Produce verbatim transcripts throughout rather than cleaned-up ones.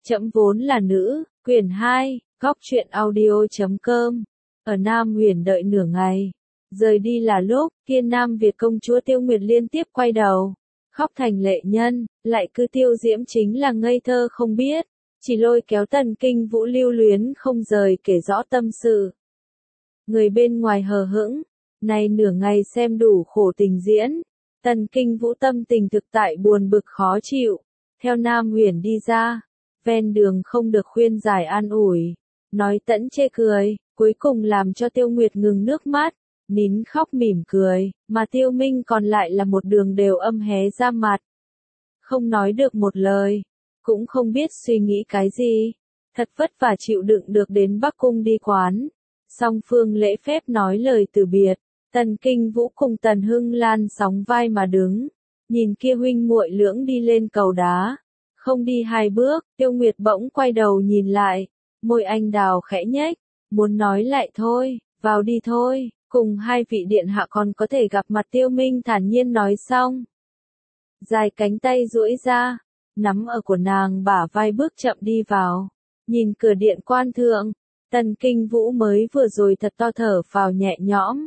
Trẫm vốn là nữ, quyển hai, góc truyện audio chấm com. Ở Nam Huyền đợi nửa ngày. Rời đi là lúc, kia Nam Việt công chúa Tiêu Nguyệt liên tiếp quay đầu. Khóc thành lệ nhân, lại cứ Tiêu Diễm chính là ngây thơ không biết. Chỉ lôi kéo Tần Kinh Vũ lưu luyến không rời kể rõ tâm sự. Người bên ngoài hờ hững, này nửa ngày xem đủ khổ tình diễn. Tần Kinh Vũ tâm tình thực tại buồn bực khó chịu. Theo Nam Huyền đi ra, ven đường không được khuyên giải an ủi, nói tẫn chê cười, cuối cùng làm cho Tiêu Nguyệt ngừng nước mắt, nín khóc mỉm cười, mà Tiêu Minh còn lại là một đường đều âm hé ra mặt. Không nói được một lời, cũng không biết suy nghĩ cái gì, thật vất vả chịu đựng được đến Bắc Cung đi quán. Song phương lễ phép nói lời từ biệt, Tần Kinh Vũ cùng Tần Hưng Lan sóng vai mà đứng, nhìn kia huynh muội lưỡng đi lên cầu đá. Không đi hai bước, Tiêu Nguyệt bỗng quay đầu nhìn lại, môi anh đào khẽ nhếch, muốn nói lại thôi, vào đi thôi, cùng hai vị điện hạ còn có thể gặp mặt. Tiêu Minh thản nhiên nói xong. Dài cánh tay duỗi ra, nắm ở của nàng bả vai bước chậm đi vào, nhìn cửa điện quan thượng, Tần Kinh Vũ mới vừa rồi thật to thở phào nhẹ nhõm.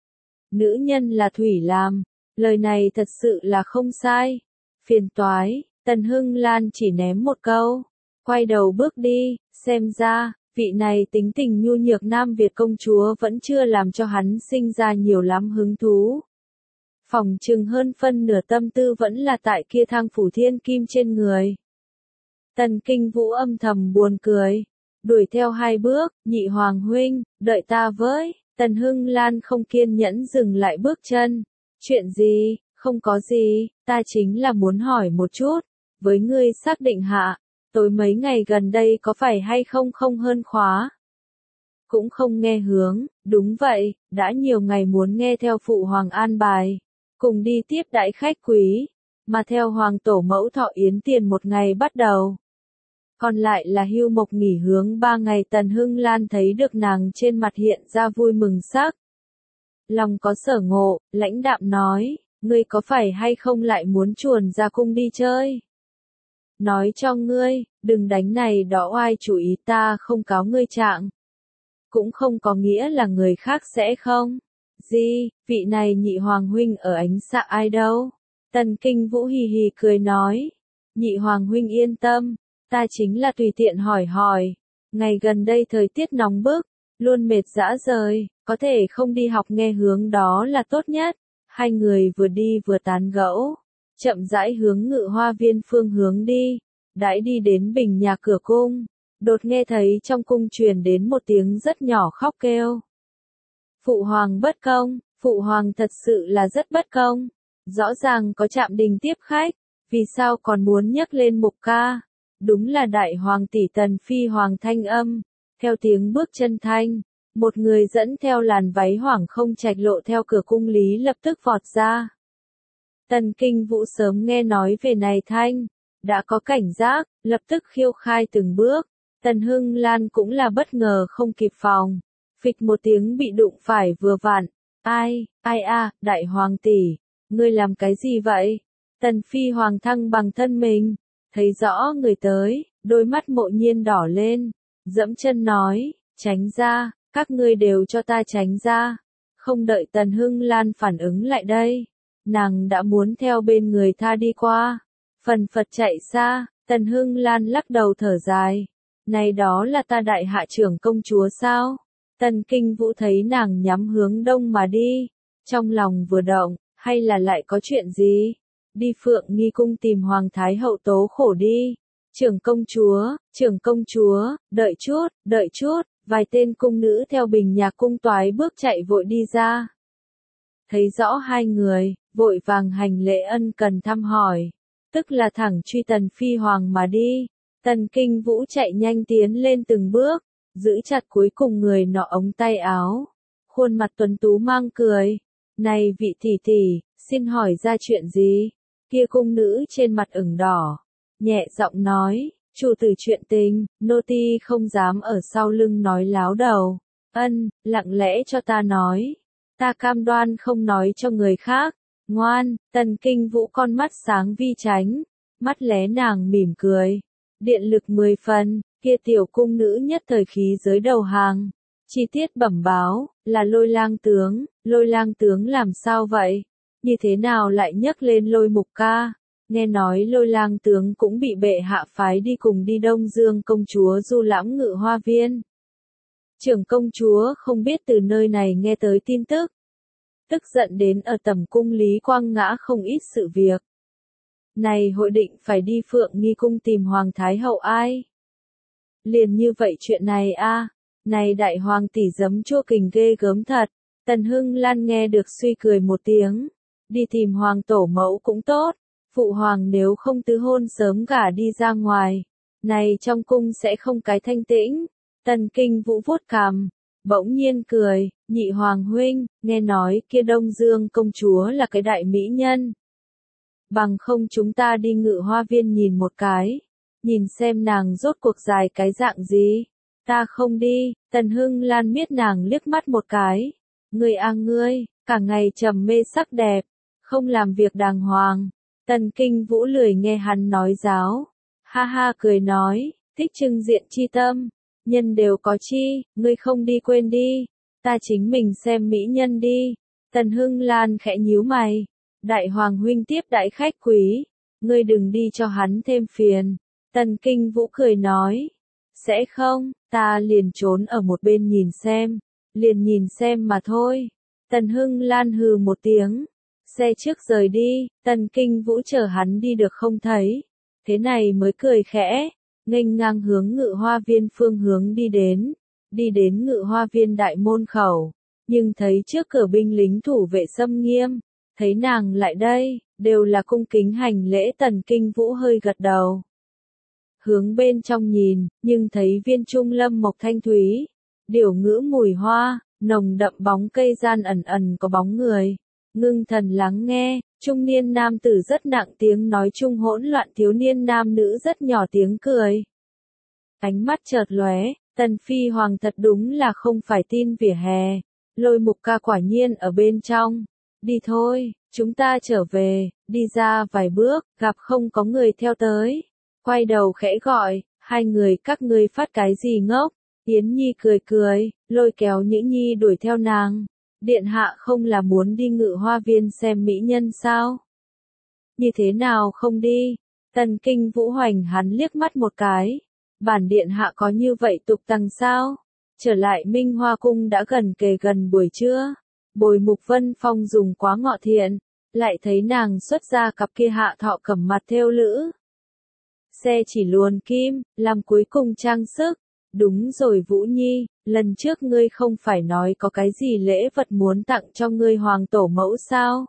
Nữ nhân là thủy làm, lời này thật sự là không sai, phiền toái. Tần Hưng Lan chỉ ném một câu, quay đầu bước đi, xem ra, vị này tính tình nhu nhược Nam Việt công chúa vẫn chưa làm cho hắn sinh ra nhiều lắm hứng thú. Phỏng chừng hơn phân nửa tâm tư vẫn là tại kia thang phủ thiên kim trên người. Tần Kinh Vũ âm thầm buồn cười, đuổi theo hai bước, nhị hoàng huynh, đợi ta với. Tần Hưng Lan không kiên nhẫn dừng lại bước chân. Chuyện gì, không có gì, ta chính là muốn hỏi một chút. Với ngươi xác định hạ, tối mấy ngày gần đây có phải hay không không hơn khóa? Cũng không nghe hướng, đúng vậy, đã nhiều ngày muốn nghe theo phụ hoàng an bài, cùng đi tiếp đãi khách quý, mà theo hoàng tổ mẫu thọ yến tiền một ngày bắt đầu. Còn lại là hưu mộc nghỉ hướng ba ngày. Tần Hưng Lan thấy được nàng trên mặt hiện ra vui mừng sắc. Lòng có sở ngộ, lãnh đạm nói, ngươi có phải hay không lại muốn chuồn ra cung đi chơi? Nói cho ngươi, đừng đánh này đó oai chủ ý, ta không cáo ngươi trạng. Cũng không có nghĩa là người khác sẽ không. Gì, vị này nhị hoàng huynh ở ánh xạ ai đâu? Tần Kinh Vũ hì hì cười nói. Nhị hoàng huynh yên tâm, ta chính là tùy tiện hỏi hỏi. Ngày gần đây thời tiết nóng bức, luôn mệt dã rời, có thể không đi học nghe hướng đó là tốt nhất. Hai người vừa đi vừa tán gẫu, chậm rãi hướng Ngự Hoa Viên phương hướng đi. Đãi đi đến bình nhà cửa cung, đột nghe thấy trong cung truyền đến một tiếng rất nhỏ khóc kêu. Phụ hoàng bất công, phụ hoàng thật sự là rất bất công. Rõ ràng có Trạm Đình tiếp khách, vì sao còn muốn nhắc lên Mục ca? Đúng là đại hoàng tỷ Tần Phi hoàng thanh âm. Theo tiếng bước chân thanh, một người dẫn theo làn váy hoảng không trạch lộ theo cửa cung lý lập tức vọt ra. Tần Kinh Vũ sớm nghe nói về này thanh, đã có cảnh giác, lập tức khiêu khai từng bước. Tần Hưng Lan cũng là bất ngờ không kịp phòng, phịch một tiếng bị đụng phải vừa vặn. Ai, ai a, đại hoàng tỷ, ngươi làm cái gì vậy? Tần Phi hoàng thăng bằng thân mình, thấy rõ người tới, đôi mắt mộ nhiên đỏ lên, dẫm chân nói, tránh ra, các ngươi đều cho ta tránh ra. Không đợi Tần Hưng Lan phản ứng lại đây, nàng đã muốn theo bên người tha đi qua, phần phật chạy xa. Tần Hưng Lan lắc đầu thở dài, này đó là ta đại hạ trưởng công chúa sao? Tần Kinh Vũ thấy nàng nhắm hướng đông mà đi, trong lòng vừa động, hay là lại có chuyện gì? Đi Phượng Nghi cung tìm Hoàng Thái hậu tố khổ đi. Trưởng công chúa, trưởng công chúa, đợi chút, đợi chút. Vài tên cung nữ theo bình nhà cung toái bước chạy vội đi ra. Thấy rõ hai người, vội vàng hành lễ ân cần thăm hỏi, tức là thẳng truy Tần Phi hoàng mà đi. Tần Kinh Vũ chạy nhanh tiến lên từng bước, giữ chặt cuối cùng người nọ ống tay áo, khuôn mặt tuấn tú mang cười. Này vị tỷ tỷ, xin hỏi ra chuyện gì? Kia cung nữ trên mặt ửng đỏ, nhẹ giọng nói, chủ tử chuyện tình, nô tỳ không dám ở sau lưng nói láo đầu. Ân, lặng lẽ cho ta nói, ta cam đoan không nói cho người khác. Ngoan. Tần Kinh Vũ con mắt sáng vi tránh, mắt lé nàng mỉm cười. Điện lực mười phần, kia tiểu cung nữ nhất thời khí giới đầu hàng. Chi tiết bẩm báo, là Lôi Lang tướng, Lôi Lang tướng làm sao vậy? Như thế nào lại nhấc lên Lôi Mục ca? Nghe nói Lôi Lang tướng cũng bị bệ hạ phái đi cùng đi Đông Dương công chúa du lãm Ngự Hoa Viên. Trưởng công chúa không biết từ nơi này nghe tới tin tức. Tức giận đến ở tầm cung Lý Quang Ngã không ít sự việc. Này hội định phải đi Phượng Nghi cung tìm Hoàng Thái Hậu ai? Liền như vậy chuyện này a, này đại hoàng tỷ giấm chua kình ghê gớm thật. Tần Hưng Lan nghe được suy cười một tiếng. Đi tìm hoàng tổ mẫu cũng tốt. Phụ hoàng nếu không tứ hôn sớm gả đi ra ngoài. Này trong cung sẽ không cái thanh tĩnh. Tần Kinh Vũ vuốt cằm. Bỗng nhiên cười, nhị hoàng huynh, nghe nói kia Đông Dương công chúa là cái đại mỹ nhân. Bằng không chúng ta đi Ngự Hoa Viên nhìn một cái. Nhìn xem nàng rốt cuộc dài cái dạng gì. Ta không đi, Tần Hưng Lan miết nàng liếc mắt một cái. Ngươi a ngươi, cả ngày trầm mê sắc đẹp, không làm việc đàng hoàng. Tần Kinh Vũ lười nghe hắn nói giáo. Ha ha cười nói, thích trưng diện chi tâm. Nhân đều có chi, ngươi không đi quên đi. Ta chính mình xem mỹ nhân đi. Tần Hưng Lan khẽ nhíu mày. Đại hoàng huynh tiếp đãi khách quý. Ngươi đừng đi cho hắn thêm phiền. Tần Kinh Vũ cười nói. Sẽ không, ta liền trốn ở một bên nhìn xem. Liền nhìn xem mà thôi. Tần Hưng Lan hừ một tiếng. Xe trước rời đi, Tần Kinh Vũ chờ hắn đi được không thấy. Thế này mới cười khẽ. Nghênh ngang hướng Ngự Hoa Viên phương hướng đi đến. Đi đến Ngự Hoa Viên đại môn khẩu. Nhưng thấy trước cửa binh lính thủ vệ xâm nghiêm. Thấy nàng lại đây, đều là cung kính hành lễ. Tần Kinh Vũ hơi gật đầu. Hướng bên trong nhìn, nhưng thấy viên trung lâm mộc thanh thúy. Điểu ngữ mùi hoa, nồng đậm bóng cây gian ẩn ẩn có bóng người. Ngưng thần lắng nghe, trung niên nam tử rất nặng tiếng nói chung hỗn loạn, thiếu niên nam nữ rất nhỏ tiếng cười. Ánh mắt chợt lóe, Tần Phi Hoàng thật đúng là không phải tin vỉa hè. Lôi Mục ca quả nhiên ở bên trong. Đi thôi, chúng ta trở về. Đi ra vài bước, gặp không có người theo tới. Quay đầu khẽ gọi, hai người các ngươi phát cái gì ngốc. Yến Nhi cười cười, lôi kéo Nhữ Nhi đuổi theo nàng. Điện hạ không là muốn đi Ngự Hoa Viên xem mỹ nhân sao? Như thế nào không đi? Tần Kinh Vũ hoành hắn liếc mắt một cái. Bản điện hạ có như vậy tục tằng sao? Trở lại Minh Hoa Cung đã gần kề gần buổi trưa. Bồi Mục Vân Phong dùng quá ngọ thiện. Lại thấy nàng xuất ra cặp kia hạ thọ cẩm mặt thêu lữ. Xe chỉ luồn kim, làm cuối cùng trang sức. Đúng rồi Vũ Nhi, lần trước ngươi không phải nói có cái gì lễ vật muốn tặng cho ngươi hoàng tổ mẫu sao?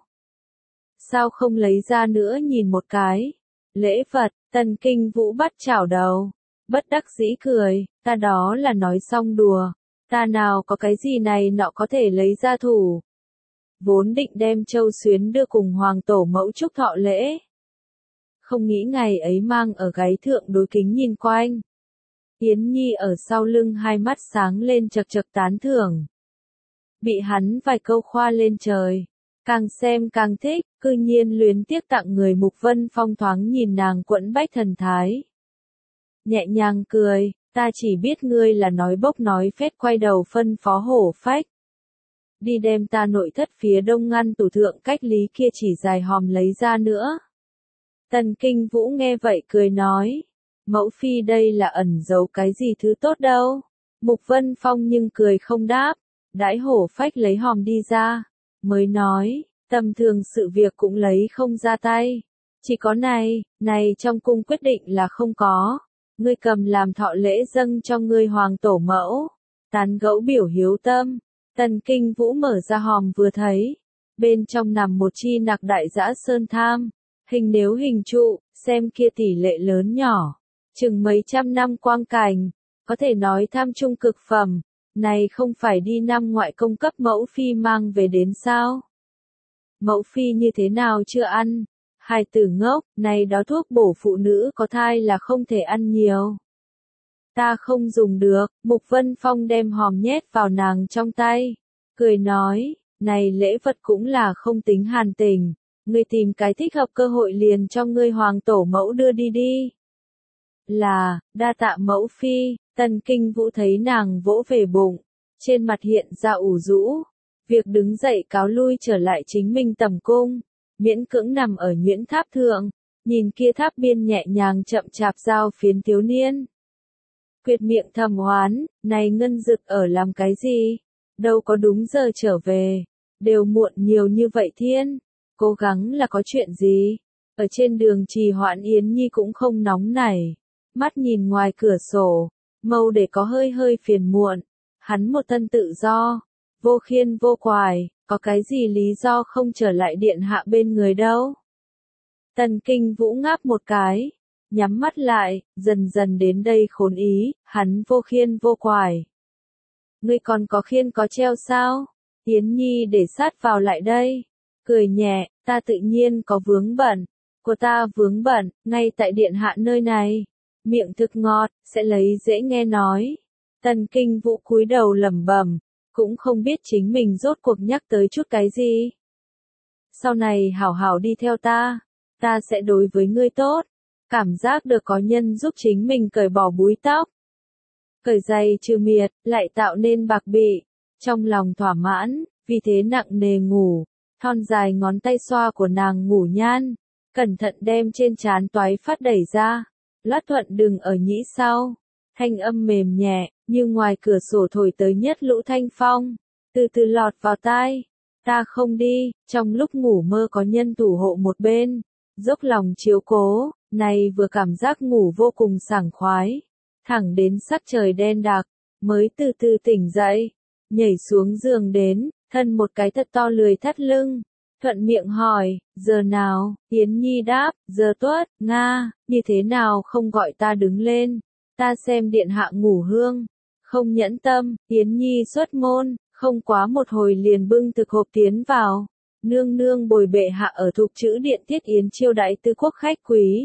Sao không lấy ra nữa nhìn một cái? Lễ vật, Tần Kinh Vũ bắt chảo đầu. Bất đắc dĩ cười, ta đó là nói xong đùa. Ta nào có cái gì này nọ có thể lấy ra thủ. Vốn định đem Châu Xuyến đưa cùng hoàng tổ mẫu chúc thọ lễ. Không nghĩ ngày ấy mang ở gáy thượng đối kính nhìn quanh. Yến Nhi ở sau lưng hai mắt sáng lên chật chật tán thưởng. Bị hắn vài câu khoa lên trời. Càng xem càng thích, cư nhiên luyến tiếc tặng người. Mục Vân Phong thoáng nhìn nàng quẫn bách thần thái. Nhẹ nhàng cười, ta chỉ biết ngươi là nói bốc nói phét, quay đầu phân phó Hổ Phách. Đi đem ta nội thất phía đông ngăn tủ thượng cách lý kia chỉ dài hòm lấy ra nữa. Tần Kinh Vũ nghe vậy cười nói. Mẫu phi đây là ẩn giấu cái gì thứ tốt đâu. Mục Vân Phong nhưng cười không đáp. Đãi Hổ Phách lấy hòm đi ra. Mới nói, tầm thường sự việc cũng lấy không ra tay. Chỉ có này, này trong cung quyết định là không có. Ngươi cầm làm thọ lễ dâng cho ngươi hoàng tổ mẫu. Tán gẫu biểu hiếu tâm. Tần Kinh Vũ mở ra hòm vừa thấy. Bên trong nằm một chi nặc đại dã sơn tham. Hình nếu hình trụ, xem kia tỷ lệ lớn nhỏ. Chừng mấy trăm năm quang cảnh. Có thể nói tham trung cực phẩm. Này không phải đi năm ngoại công cấp mẫu phi mang về đến sao? Mẫu phi như thế nào chưa ăn? Hài tử ngốc, này đó thuốc bổ phụ nữ có thai là không thể ăn nhiều. Ta không dùng được. Mục Vân Phong đem hòm nhét vào nàng trong tay. Cười nói, này lễ vật cũng là không tính hàn tình. Ngươi tìm cái thích hợp cơ hội liền cho ngươi hoàng tổ mẫu đưa đi đi. Là, đa tạ mẫu phi. Tần Kinh Vũ thấy nàng vỗ về bụng, trên mặt hiện ra ủ rũ. Việc đứng dậy cáo lui trở lại chính mình tầm cung, miễn cưỡng nằm ở nhuyễn tháp thượng, nhìn kia tháp biên nhẹ nhàng chậm chạp giao phiến thiếu niên. Quyệt miệng thầm oán, này ngân dực ở làm cái gì? Đâu có đúng giờ trở về, đều muộn nhiều như vậy thiên, cố gắng là có chuyện gì? Ở trên đường trì hoãn Yến Nhi cũng không nóng nảy, mắt nhìn ngoài cửa sổ, mâu để có hơi hơi phiền muộn, hắn một thân tự do, vô khiên vô quài, có cái gì lý do không trở lại điện hạ bên người đâu. Tần Kinh Vũ ngáp một cái, nhắm mắt lại, dần dần đến đây khốn ý, hắn vô khiên vô quài. Ngươi còn có khiên có treo sao? Yến Nhi để sát vào lại đây, cười nhẹ, ta tự nhiên có vướng bận, của ta vướng bận, ngay tại điện hạ nơi này, miệng thực ngọt, sẽ lấy dễ nghe nói. Tần Kinh Vũ cúi đầu lẩm bẩm, cũng không biết chính mình rốt cuộc nhắc tới chút cái gì. Sau này hảo hảo đi theo ta, ta sẽ đối với ngươi tốt, cảm giác được có nhân giúp chính mình cởi bỏ búi tóc. Cởi giày trừ miệt, lại tạo nên bạc bị, trong lòng thỏa mãn, vì thế nặng nề ngủ, thon dài ngón tay xoa của nàng ngủ nhan, cẩn thận đem trên trán toái phát đẩy ra, lát thuận đừng ở nhĩ sau, thanh âm mềm nhẹ, như ngoài cửa sổ thổi tới nhất lũ thanh phong, từ từ lọt vào tai, ta không đi, trong lúc ngủ mơ có nhân thủ hộ một bên, dốc lòng chiếu cố, này vừa cảm giác ngủ vô cùng sảng khoái. Thẳng đến sắc trời đen đặc, mới từ từ tỉnh dậy, nhảy xuống giường đến, thân một cái thật to lười thắt lưng, thuận miệng hỏi, giờ nào, Yến Nhi đáp, giờ tuất, Nga, như thế nào không gọi ta đứng lên, ta xem điện hạ ngủ hương, không nhẫn tâm, Yến Nhi xuất môn, không quá một hồi liền bưng thực hộp tiến vào, nương nương bồi bệ hạ ở thục chữ điện tiết yến chiêu đãi tư quốc khách quý.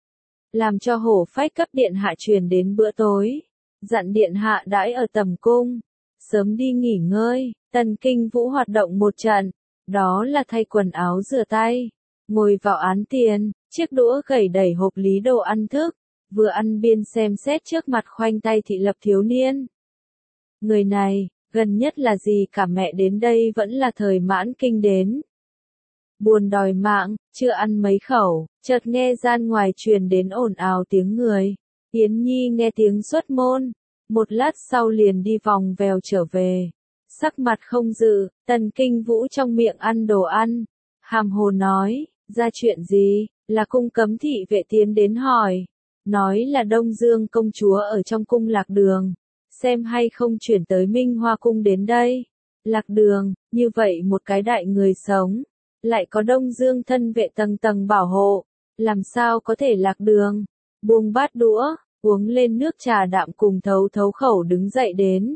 Làm cho hổ phách cấp điện hạ truyền đến bữa tối, dặn điện hạ đãi ở tầm cung, sớm đi nghỉ ngơi. Tần Kinh Vũ hoạt động một trận, đó là thay quần áo rửa tay, ngồi vào án tiền, chiếc đũa gẩy đẩy hộp lý đồ ăn thức, vừa ăn biên xem xét trước mặt khoanh tay thị lập thiếu niên. Người này, gần nhất là gì cả mẹ đến đây vẫn là thời mãn kinh đến. Buồn đòi mạng, chưa ăn mấy khẩu, chợt nghe gian ngoài truyền đến ồn ào tiếng người. Yến Nhi nghe tiếng xuất môn, một lát sau liền đi vòng vèo trở về. Sắc mặt không dự, Tần Kinh Vũ trong miệng ăn đồ ăn. Hàm hồ nói, ra chuyện gì, là cung cấm thị vệ tiến đến hỏi. Nói là Đông Dương công chúa ở trong cung lạc đường. Xem hay không chuyển tới Minh Hoa cung đến đây. Lạc đường, như vậy một cái đại người sống. Lại có Đông Dương thân vệ tầng tầng bảo hộ, làm sao có thể lạc đường, buông bát đũa, uống lên nước trà đạm cùng thấu thấu khẩu đứng dậy đến.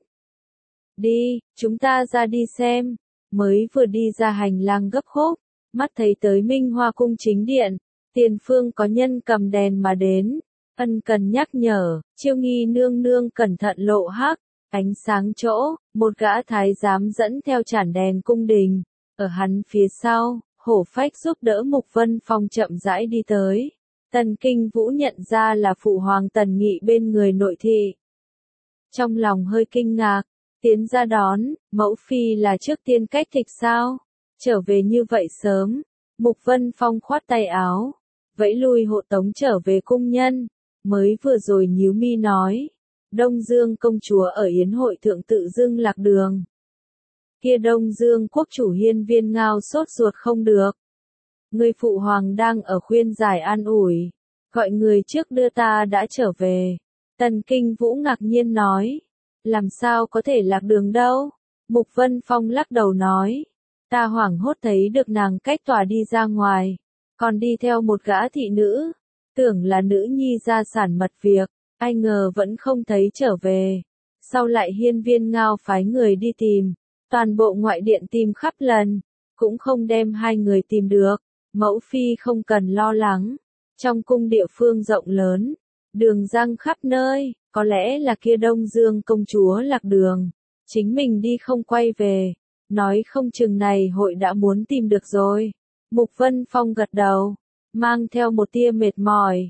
Đi, chúng ta ra đi xem, mới vừa đi ra hành lang gấp khúc, mắt thấy tới Minh Hoa cung chính điện, tiền phương có nhân cầm đèn mà đến, ân cần nhắc nhở, Chiêu Nghi nương nương cẩn thận lộ hắc, ánh sáng chỗ, một gã thái giám dẫn theo chản đèn cung đình. Ở hắn phía sau, hổ phách giúp đỡ Mục Vân Phong chậm rãi đi tới. Tần Kinh Vũ nhận ra là phụ hoàng Tần Nghị bên người nội thị. Trong lòng hơi kinh ngạc, tiến ra đón, mẫu phi là trước tiên cách thịch sao? Trở về như vậy sớm, Mục Vân Phong khoát tay áo, vẫy lui hộ tống trở về cung nhân, mới vừa rồi nhíu mi nói. Đông Dương công chúa ở yến hội thượng tự dưng lạc đường. Kia Đông Dương quốc chủ Hiên Viên Ngao sốt ruột không được. Người phụ hoàng đang ở khuyên giải an ủi, gọi người trước đưa ta đã trở về. Tần Kinh Vũ ngạc nhiên nói, làm sao có thể lạc đường đâu? Mục Vân Phong lắc đầu nói, ta hoảng hốt thấy được nàng cách tòa đi ra ngoài, còn đi theo một gã thị nữ, tưởng là nữ nhi gia sản mật việc, ai ngờ vẫn không thấy trở về. Sau lại Hiên Viên Ngao phái người đi tìm. Toàn bộ ngoại điện tìm khắp lần, cũng không đem hai người tìm được, mẫu phi không cần lo lắng, trong cung địa phương rộng lớn, đường răng khắp nơi, có lẽ là kia Đông Dương công chúa lạc đường, chính mình đi không quay về, nói không chừng này hội đã muốn tìm được rồi. Mục Vân Phong gật đầu, mang theo một tia mệt mỏi,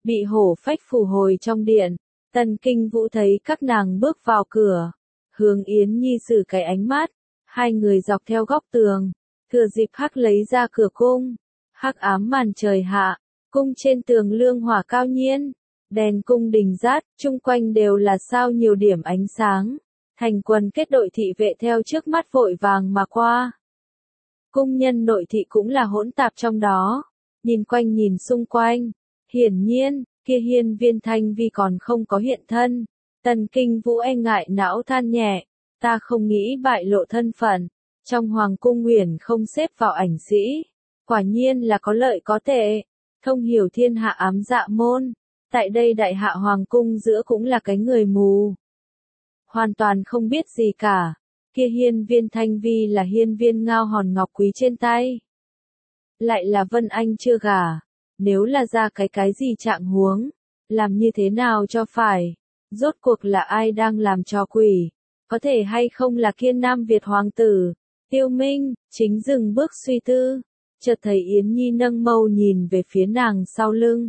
bị hổ phách phù hồi trong điện. Tần Kinh Vũ thấy các nàng bước vào cửa, hướng Yến Nhi sử cái ánh mắt, hai người dọc theo góc tường, thừa dịp hắc lấy ra cửa cung. Hắc ám màn trời hạ, cung trên tường lương hỏa cao nhiên, đèn cung đình rát, chung quanh đều là sao nhiều điểm ánh sáng. Thành quần kết đội thị vệ theo trước mắt vội vàng mà qua. Cung nhân nội thị cũng là hỗn tạp trong đó, nhìn quanh nhìn xung quanh, hiển nhiên, kia Hiên Viên Thanh Vi còn không có hiện thân. Tần Kinh Vũ e ngại não than nhẹ, ta không nghĩ bại lộ thân phận, trong hoàng cung nguyền không xếp vào ảnh sĩ, quả nhiên là có lợi có tệ, thông hiểu thiên hạ ám dạ môn, tại đây đại hạ hoàng cung giữa cũng là cái người mù. Hoàn toàn không biết gì cả, kia Hiên Viên Thanh Vi là hiên viên ngao hòn ngọc quý trên tay. Lại là Vân Anh chưa gả, nếu là ra cái cái gì trạng huống, làm như thế nào cho phải, rốt cuộc là ai đang làm trò quỷ, có thể hay không là kia Nam Việt hoàng tử. Tiêu Minh, chính dừng bước suy tư, chợt thấy Yến Nhi nâng mâu nhìn về phía nàng sau lưng.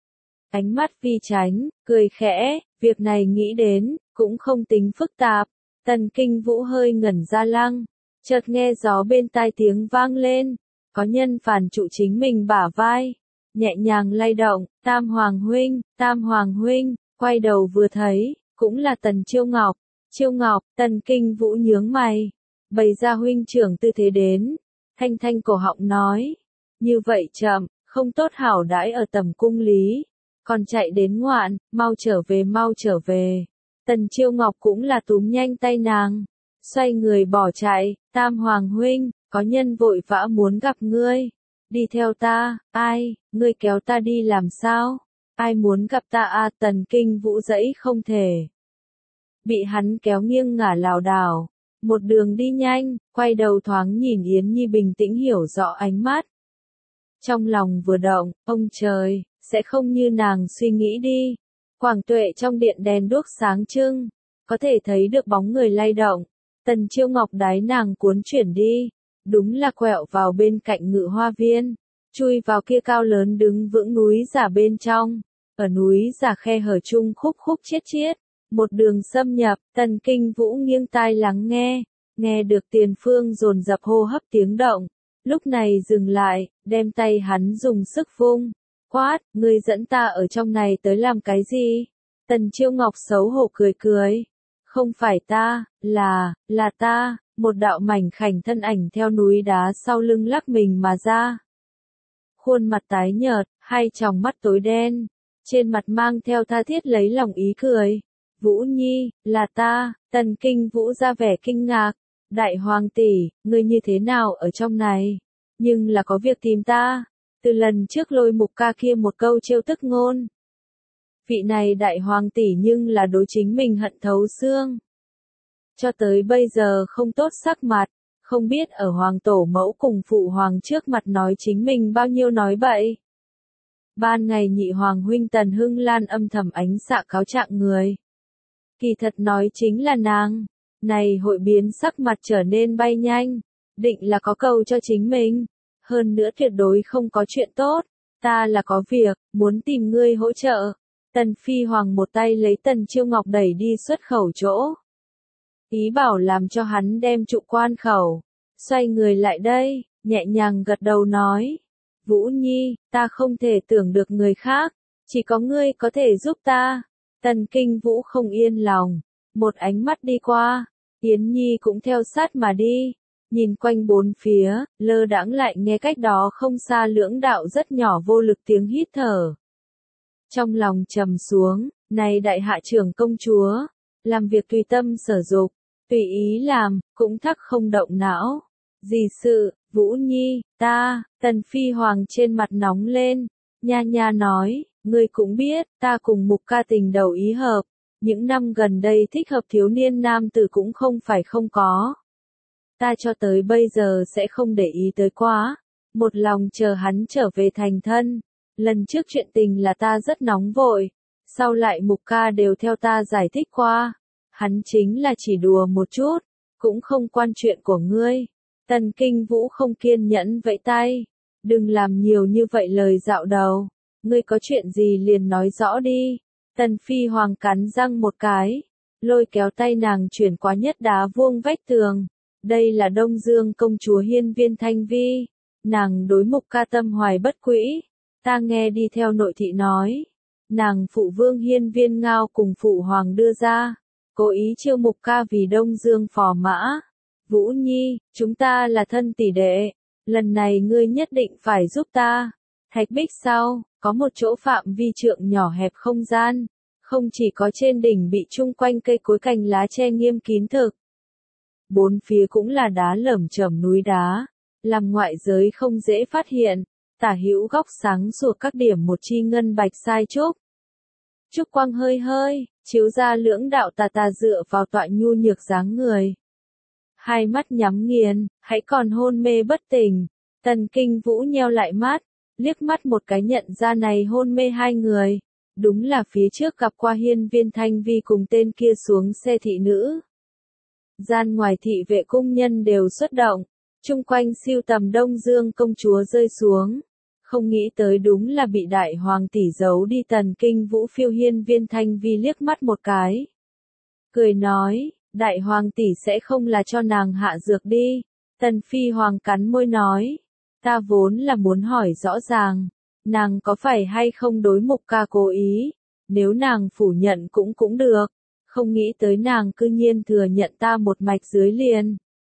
Ánh mắt vi tránh, cười khẽ, việc này nghĩ đến, cũng không tính phức tạp. Tần Kinh Vũ hơi ngẩn ra lăng, chợt nghe gió bên tai tiếng vang lên, có nhân phản trụ chính mình bả vai, nhẹ nhàng lay động, Tam Hoàng huynh, Tam Hoàng huynh, quay đầu vừa thấy, cũng là Tần Chiêu Ngọc. Chiêu Ngọc, Tần Kinh Vũ nhướng mày, bày ra huynh trưởng tư thế đến, thanh thanh cổ họng nói, như vậy chậm, không tốt hảo đãi ở tầm cung lý, còn chạy đến ngoạn, mau trở về mau trở về. Tần Chiêu Ngọc cũng là túm nhanh tay nàng, xoay người bỏ chạy, Tam Hoàng huynh, có nhân vội vã muốn gặp ngươi, đi theo ta, ai, ngươi kéo ta đi làm sao, ai muốn gặp ta a à, Tần Kinh Vũ dẫy không thể. Bị hắn kéo nghiêng ngả lảo đảo, một đường đi nhanh, quay đầu thoáng nhìn Yến Nhi bình tĩnh hiểu rõ ánh mắt. Trong lòng vừa động, ông trời, sẽ không như nàng suy nghĩ đi. Quảng Tuệ trong điện đèn đuốc sáng trưng, có thể thấy được bóng người lay động. Tần Chiêu Ngọc đái nàng cuốn chuyển đi, đúng là quẹo vào bên cạnh Ngự Hoa Viên, chui vào kia cao lớn đứng vững núi giả bên trong, ở núi giả khe hở chung khúc khúc chiết chiết, một đường xâm nhập. Tần Kinh Vũ nghiêng tai lắng nghe, nghe được tiền phương dồn dập hô hấp tiếng động, lúc này dừng lại, đem tay hắn dùng sức vung, quát, ngươi dẫn ta ở trong này tới làm cái gì? Tần Chiêu Ngọc xấu hổ cười cười, không phải ta, là, là ta, một đạo mảnh khảnh thân ảnh theo núi đá sau lưng lắc mình mà ra. Khuôn mặt tái nhợt, hai tròng mắt tối đen, trên mặt mang theo tha thiết lấy lòng ý cười. Vũ Nhi, là ta. Tần Kinh Vũ ra vẻ kinh ngạc, đại hoàng tỷ, ngươi như thế nào ở trong này? Nhưng là có việc tìm ta, từ lần trước Lôi Mục ca kia một câu trêu tức ngôn. Vị này đại hoàng tỷ nhưng là đối chính mình hận thấu xương. Cho tới bây giờ không tốt sắc mặt, không biết ở hoàng tổ mẫu cùng phụ hoàng trước mặt nói chính mình bao nhiêu nói bậy. Ban ngày nhị hoàng huynh Tần Hưng Lan âm thầm ánh xạ cáo trạng người. Kỳ thật nói chính là nàng, này hội biến sắc mặt trở nên bay nhanh, định là có cầu cho chính mình, hơn nữa tuyệt đối không có chuyện tốt, ta là có việc, muốn tìm ngươi hỗ trợ. Tần Phi Hoàng một tay lấy Tần Chiêu Ngọc đẩy đi xuất khẩu chỗ. Ý bảo làm cho hắn đem trụ quan khẩu, xoay người lại đây, nhẹ nhàng gật đầu nói, Vũ Nhi, ta không thể tưởng được người khác, chỉ có ngươi có thể giúp ta. Tần Kinh Vũ không yên lòng, một ánh mắt đi qua, Yến Nhi cũng theo sát mà đi, nhìn quanh bốn phía, lơ đãng lại nghe cách đó không xa lưỡng đạo rất nhỏ vô lực tiếng hít thở. Trong lòng trầm xuống, này đại hạ trưởng công chúa, làm việc tùy tâm sở dục, tùy ý làm, cũng thắc không động não. Gì sự, Vũ Nhi, ta, Tần Phi Hoàng trên mặt nóng lên, nha nha nói, ngươi cũng biết, ta cùng Mục ca tình đầu ý hợp, những năm gần đây thích hợp thiếu niên nam tử cũng không phải không có. Ta cho tới bây giờ sẽ không để ý tới quá, một lòng chờ hắn trở về thành thân. Lần trước chuyện tình là ta rất nóng vội, sau lại Mục ca đều theo ta giải thích qua, hắn chính là chỉ đùa một chút, cũng không quan chuyện của ngươi. Tần Kinh Vũ không kiên nhẫn vẫy tay, đừng làm nhiều như vậy lời dạo đầu, ngươi có chuyện gì liền nói rõ đi. Tần Phi Hoàng cắn răng một cái, lôi kéo tay nàng chuyển qua nhất đá vuông vách tường. Đây là Đông Dương công chúa Hiên Viên Thanh Vi, nàng đối Mục Ca tâm hoài bất quỹ, ta nghe đi theo nội thị nói, nàng phụ vương Hiên Viên Ngao cùng phụ hoàng đưa ra, cố ý chiêu Mục Ca vì Đông Dương phò mã. Vũ Nhi, chúng ta là thân tỷ đệ, lần này ngươi nhất định phải giúp ta. Thạch Bích sau, có một chỗ phạm vi trượng nhỏ hẹp không gian, không chỉ có trên đỉnh bị chung quanh cây cối cành lá che nghiêm kín thực. Bốn phía cũng là đá lởm chởm núi đá, làm ngoại giới không dễ phát hiện, tả hữu góc sáng sủa các điểm một chi ngân bạch sai trúc. Trúc quang hơi hơi, chiếu ra lưỡng đạo tà tà dựa vào tọa nhu nhược dáng người. Hai mắt nhắm nghiền, hãy còn hôn mê bất tỉnh, Tần Kinh Vũ nheo lại mắt, liếc mắt một cái nhận ra này hôn mê hai người, đúng là phía trước gặp qua Hiên Viên Thanh Vi cùng tên kia xuống xe thị nữ. Gian ngoài thị vệ cung nhân đều xuất động, chung quanh siêu tầm Đông Dương công chúa rơi xuống, không nghĩ tới đúng là bị đại hoàng tỷ giấu đi. Tần Kinh Vũ phiêu Hiên Viên Thanh Vi liếc mắt một cái, cười nói, đại hoàng tỷ sẽ không là cho nàng hạ dược đi. Tần Phi Hoàng cắn môi nói, ta vốn là muốn hỏi rõ ràng, nàng có phải hay không đối Mục Ca cố ý, nếu nàng phủ nhận cũng cũng được, không nghĩ tới nàng cư nhiên thừa nhận ta một mạch dưới liền.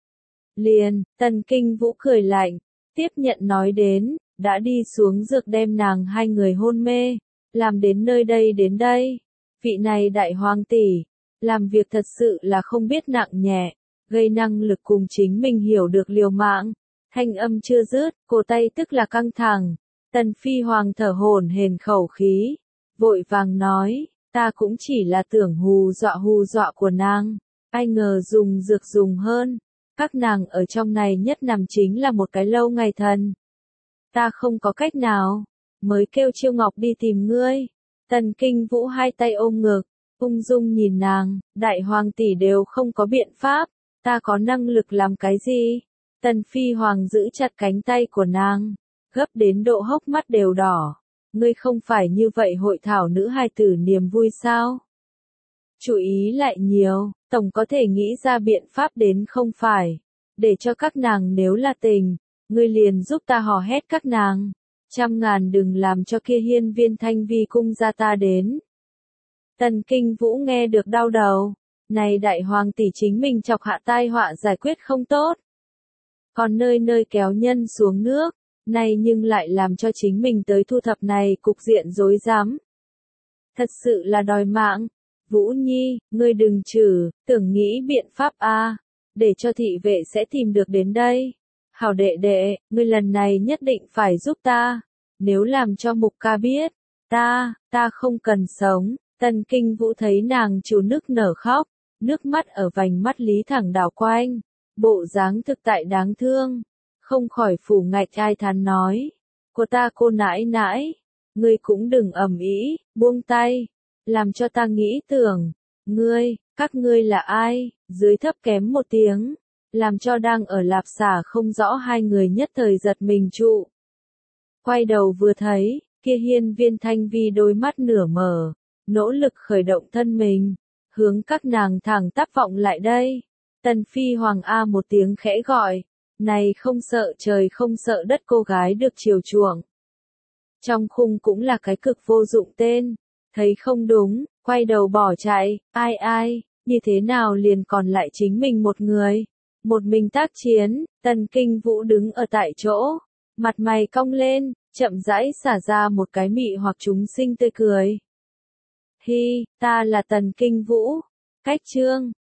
Liền, Tần Kinh Vũ cười lạnh, tiếp nhận nói đến, đã đi xuống dược đem nàng hai người hôn mê, làm đến nơi đây đến đây. Vị này đại hoàng tỷ, làm việc thật sự là không biết nặng nhẹ, gây năng lực cùng chính mình hiểu được liều mạng. Thanh âm chưa dứt, cổ tay tức là căng thẳng. Tần Phi Hoàng thở hổn hển khẩu khí, vội vàng nói, ta cũng chỉ là tưởng hù dọa hù dọa của nàng, ai ngờ dùng dược dùng hơn. Các nàng ở trong này nhất nằm chính là một cái lâu ngày thần. Ta không có cách nào, mới kêu Chiêu Ngọc đi tìm ngươi. Tần Kinh Vũ hai tay ôm ngực, ung dung nhìn nàng, đại hoàng tỷ đều không có biện pháp, ta có năng lực làm cái gì? Tần Phi Hoàng giữ chặt cánh tay của nàng, gấp đến độ hốc mắt đều đỏ. Ngươi không phải như vậy hội thảo nữ hài tử niềm vui sao? Chú ý lại nhiều, tổng có thể nghĩ ra biện pháp đến không phải. Để cho các nàng nếu là tình, ngươi liền giúp ta hò hét các nàng. Trăm ngàn đừng làm cho kia Hiên Viên Thanh Vi cung ra ta đến. Tần Kinh Vũ nghe được đau đầu. Này đại hoàng tỷ chính mình chọc hạ tai họa giải quyết không tốt. Còn nơi nơi kéo nhân xuống nước, này nhưng lại làm cho chính mình tới thu thập này cục diện rối rắm. Thật sự là đòi mạng. Vũ Nhi, ngươi đừng chử, tưởng nghĩ biện pháp a, để cho thị vệ sẽ tìm được đến đây. Hảo đệ đệ, ngươi lần này nhất định phải giúp ta. Nếu làm cho Mục Ca biết, ta, ta không cần sống. Tần Kinh Vũ thấy nàng chủ nức nở khóc, nước mắt ở vành mắt lý thẳng đảo quanh, bộ dáng thực tại đáng thương, không khỏi phủ ngạch ai thán nói, của ta cô nãi nãi, ngươi cũng đừng ầm ĩ, buông tay, làm cho ta nghĩ tưởng, ngươi, các ngươi là ai? Dưới thấp kém một tiếng, làm cho đang ở lạp xả không rõ hai người nhất thời giật mình trụ. Quay đầu vừa thấy, kia Hiên Viên Thanh Vi đôi mắt nửa mở, nỗ lực khởi động thân mình, hướng các nàng thẳng tắp vọng lại đây. Tần Phi Hoàng A một tiếng khẽ gọi, này không sợ trời không sợ đất cô gái được chiều chuộng. Trong khung cũng là cái cực vô dụng tên, thấy không đúng, quay đầu bỏ chạy, ai ai, như thế nào liền còn lại chính mình một người. Một mình tác chiến, Tần Kinh Vũ đứng ở tại chỗ, mặt mày cong lên, chậm rãi xả ra một cái mị hoặc chúng sinh tươi cười. Hi, ta là Tần Kinh Vũ, cách chương.